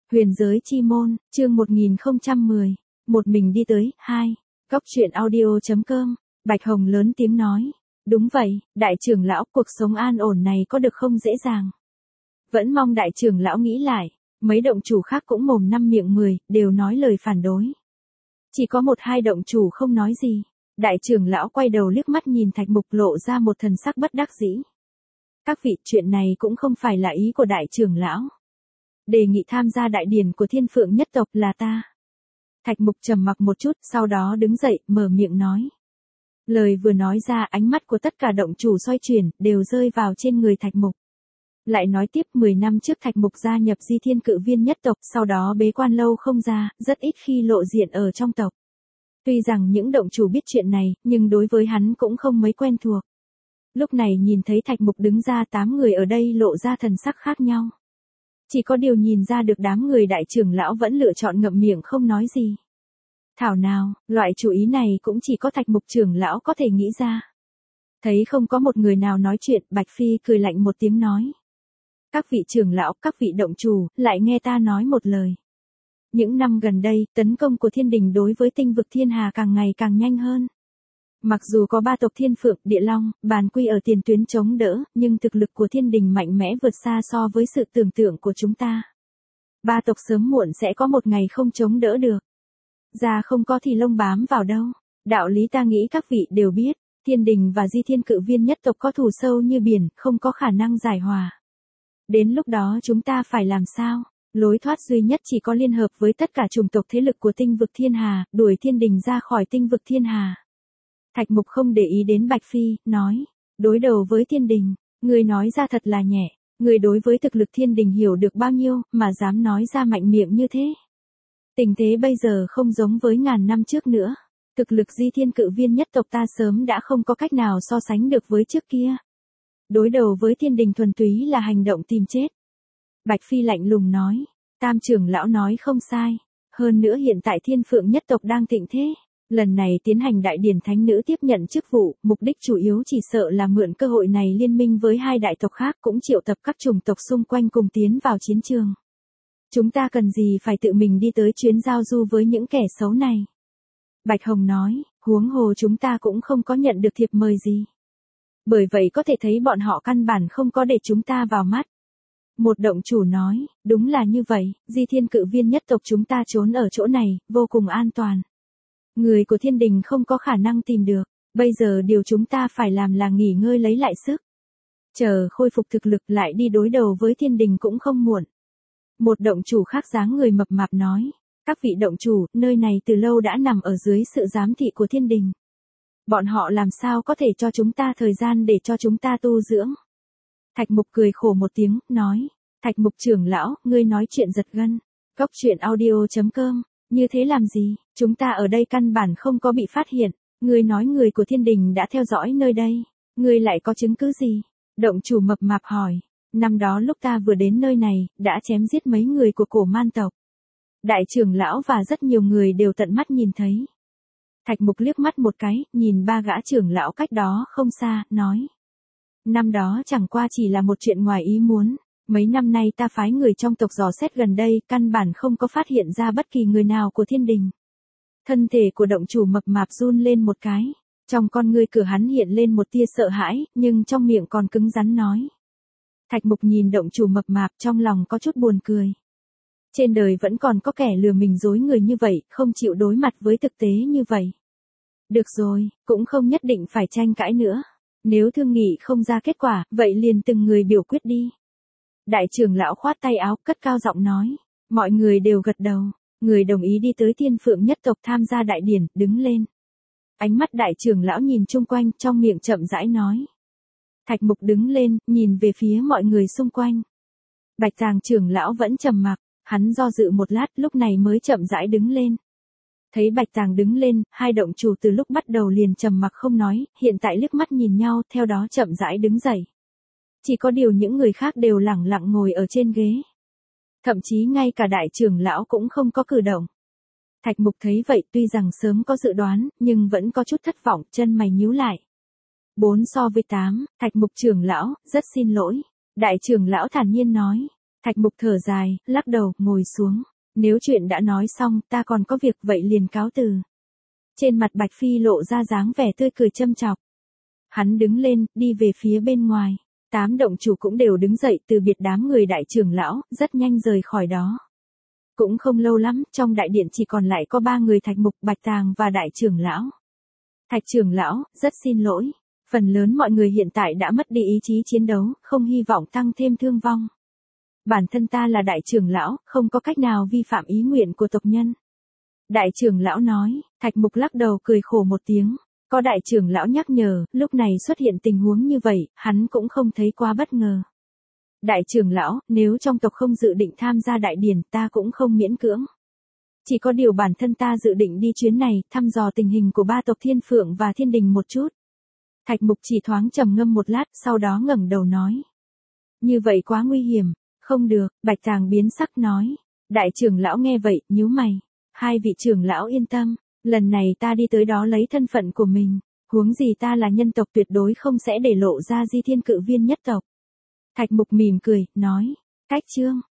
Huyền giới chi môn, chương 1010, một mình đi tới, 2, góc truyện audio.com, Bạch Hồng lớn tiếng nói. Đúng vậy, đại trưởng lão, cuộc sống an ổn này có được không dễ dàng. Vẫn mong đại trưởng lão nghĩ lại, mấy động chủ khác cũng mồm năm miệng 10, đều nói lời phản đối. Chỉ có một hai động chủ không nói gì. Đại trưởng lão quay đầu liếc mắt nhìn Thạch Mục lộ ra một thần sắc bất đắc dĩ. Các vị, chuyện này cũng không phải là ý của đại trưởng lão. Đề nghị tham gia đại điển của Thiên Phượng nhất tộc là ta. Thạch Mục trầm mặc một chút, sau đó đứng dậy, mở miệng nói. Lời vừa nói ra, ánh mắt của tất cả động chủ xoay chuyển, đều rơi vào trên người Thạch Mục. Lại nói tiếp, 10 năm trước Thạch Mục gia nhập Di Thiên Cự Viên nhất tộc, sau đó bế quan lâu không ra, rất ít khi lộ diện ở trong tộc. Tuy rằng những động chủ biết chuyện này, nhưng đối với hắn cũng không mấy quen thuộc. Lúc này nhìn thấy Thạch Mục đứng ra, 8 người ở đây lộ ra thần sắc khác nhau. Chỉ có điều nhìn ra được đám người đại trưởng lão vẫn lựa chọn ngậm miệng không nói gì. Thảo nào, loại chủ ý này cũng chỉ có Thạch Mục trưởng lão có thể nghĩ ra. Thấy không có một người nào nói chuyện, Bạch Phi cười lạnh một tiếng nói. Các vị trưởng lão, các vị động chủ, lại nghe ta nói một lời. Những năm gần đây, tấn công của thiên đình đối với tinh vực thiên hà càng ngày càng nhanh hơn. Mặc dù có 3 tộc Thiên Phượng, Địa Long, Bàn Quy ở tiền tuyến chống đỡ, nhưng thực lực của thiên đình mạnh mẽ vượt xa so với sự tưởng tượng của chúng ta. 3 tộc sớm muộn sẽ có một ngày không chống đỡ được. Da không có thì lông bám vào đâu. Đạo lý ta nghĩ các vị đều biết, thiên đình và Di Thiên Cự Viên nhất tộc có thù sâu như biển, không có khả năng giải hòa. Đến lúc đó chúng ta phải làm sao? Lối thoát duy nhất chỉ có liên hợp với tất cả chủng tộc thế lực của tinh vực thiên hà, đuổi thiên đình ra khỏi tinh vực thiên hà. Thạch Mục không để ý đến Bạch Phi, nói, đối đầu với thiên đình, người nói ra thật là nhẹ, người đối với thực lực thiên đình hiểu được bao nhiêu, mà dám nói ra mạnh miệng như thế. Tình thế bây giờ không giống với ngàn năm trước nữa, thực lực Di Thiên Cự Viên nhất tộc ta sớm đã không có cách nào so sánh được với trước kia. Đối đầu với thiên đình thuần túy là hành động tìm chết. Bạch Phi lạnh lùng nói, Tam trưởng lão nói không sai, hơn nữa hiện tại Thiên Phượng nhất tộc đang thịnh thế. Lần này tiến hành đại điển thánh nữ tiếp nhận chức vụ, mục đích chủ yếu chỉ sợ là mượn cơ hội này liên minh với 2 đại tộc khác cũng triệu tập các chủng tộc xung quanh cùng tiến vào chiến trường. Chúng ta cần gì phải tự mình đi tới chuyến giao du với những kẻ xấu này? Bạch Hồng nói, huống hồ chúng ta cũng không có nhận được thiệp mời gì. Bởi vậy có thể thấy bọn họ căn bản không có để chúng ta vào mắt. Một động chủ nói, đúng là như vậy, Di Thiên Cự Viên nhất tộc chúng ta trốn ở chỗ này, vô cùng an toàn. Người của thiên đình không có khả năng tìm được, bây giờ điều chúng ta phải làm là nghỉ ngơi lấy lại sức. Chờ khôi phục thực lực lại đi đối đầu với thiên đình cũng không muộn. Một động chủ khác dáng người mập mạp nói, các vị động chủ, nơi này từ lâu đã nằm ở dưới sự giám thị của thiên đình. Bọn họ làm sao có thể cho chúng ta thời gian để cho chúng ta tu dưỡng. Thạch Mục cười khổ một tiếng, nói, Thạch Mục trưởng lão, ngươi nói chuyện giật gân. Góc truyện audio.com, như thế làm gì, chúng ta ở đây căn bản không có bị phát hiện, ngươi nói người của thiên đình đã theo dõi nơi đây, ngươi lại có chứng cứ gì? Động chủ mập mạp hỏi, năm đó lúc ta vừa đến nơi này, đã chém giết mấy người của cổ man tộc. Đại trưởng lão và rất nhiều người đều tận mắt nhìn thấy. Thạch Mục liếc mắt một cái, nhìn 3 gã trưởng lão cách đó không xa, nói. Năm đó chẳng qua chỉ là một chuyện ngoài ý muốn, mấy năm nay ta phái người trong tộc dò xét gần đây, căn bản không có phát hiện ra bất kỳ người nào của thiên đình. Thân thể của động chủ mập mạp run lên một cái, trong con ngươi cửa hắn hiện lên một tia sợ hãi, nhưng trong miệng còn cứng rắn nói. Thạch Mục nhìn động chủ mập mạp trong lòng có chút buồn cười. Trên đời vẫn còn có kẻ lừa mình dối người như vậy, không chịu đối mặt với thực tế như vậy. Được rồi, cũng không nhất định phải tranh cãi nữa. Nếu thương nghị không ra kết quả, vậy liền từng người biểu quyết đi. Đại trưởng lão khoát tay áo, cất cao giọng nói. Mọi người đều gật đầu. Người đồng ý đi tới Thiên Phượng nhất tộc tham gia đại điển, đứng lên. Ánh mắt đại trưởng lão nhìn chung quanh, trong miệng chậm rãi nói. Thạch Mục đứng lên, nhìn về phía mọi người xung quanh. Bạch Tàng trưởng lão vẫn trầm mặc, hắn do dự một lát, lúc này mới chậm rãi đứng lên. Thấy Bạch Tàng đứng lên, 2 động chủ từ lúc bắt đầu liền trầm mặc không nói, hiện tại liếc mắt nhìn nhau, theo đó chậm rãi đứng dậy. Chỉ có điều những người khác đều lẳng lặng ngồi ở trên ghế. Thậm chí ngay cả đại trưởng lão cũng không có cử động. Thạch Mục thấy vậy tuy rằng sớm có dự đoán, nhưng vẫn có chút thất vọng, chân mày nhíu lại. 4 so với 8, Thạch Mục trưởng lão, rất xin lỗi. Đại trưởng lão thản nhiên nói. Thạch Mục thở dài, lắc đầu, ngồi xuống. Nếu chuyện đã nói xong, ta còn có việc vậy liền cáo từ. Trên mặt Bạch Phi lộ ra dáng vẻ tươi cười châm chọc. Hắn đứng lên, đi về phía bên ngoài. 8 động chủ cũng đều đứng dậy từ biệt đám người đại trưởng lão, rất nhanh rời khỏi đó. Cũng không lâu lắm, trong đại điện chỉ còn lại có 3 người Thạch Mục, Bạch Tàng và đại trưởng lão. Thạch trưởng lão, rất xin lỗi. Phần lớn mọi người hiện tại đã mất đi ý chí chiến đấu, không hy vọng tăng thêm thương vong. Bản thân ta là đại trưởng lão, không có cách nào vi phạm ý nguyện của tộc nhân. Đại trưởng lão nói, Thạch Mục lắc đầu cười khổ một tiếng. Có đại trưởng lão nhắc nhở, lúc này xuất hiện tình huống như vậy, hắn cũng không thấy quá bất ngờ. Đại trưởng lão, nếu trong tộc không dự định tham gia đại điển, ta cũng không miễn cưỡng. Chỉ có điều bản thân ta dự định đi chuyến này, thăm dò tình hình của 3 tộc Thiên Phượng và Thiên Đình một chút. Thạch Mục chỉ thoáng trầm ngâm một lát, sau đó ngẩng đầu nói. Như vậy quá nguy hiểm. Không được, Bạch Tàng biến sắc nói. Đại trưởng lão nghe vậy, nhíu mày. 2 vị trưởng lão yên tâm, lần này ta đi tới đó lấy thân phận của mình. Huống gì ta là nhân tộc tuyệt đối không sẽ để lộ ra Di Thiên Cự Viên nhất tộc. Thạch Mục mỉm cười, nói. Cách chương.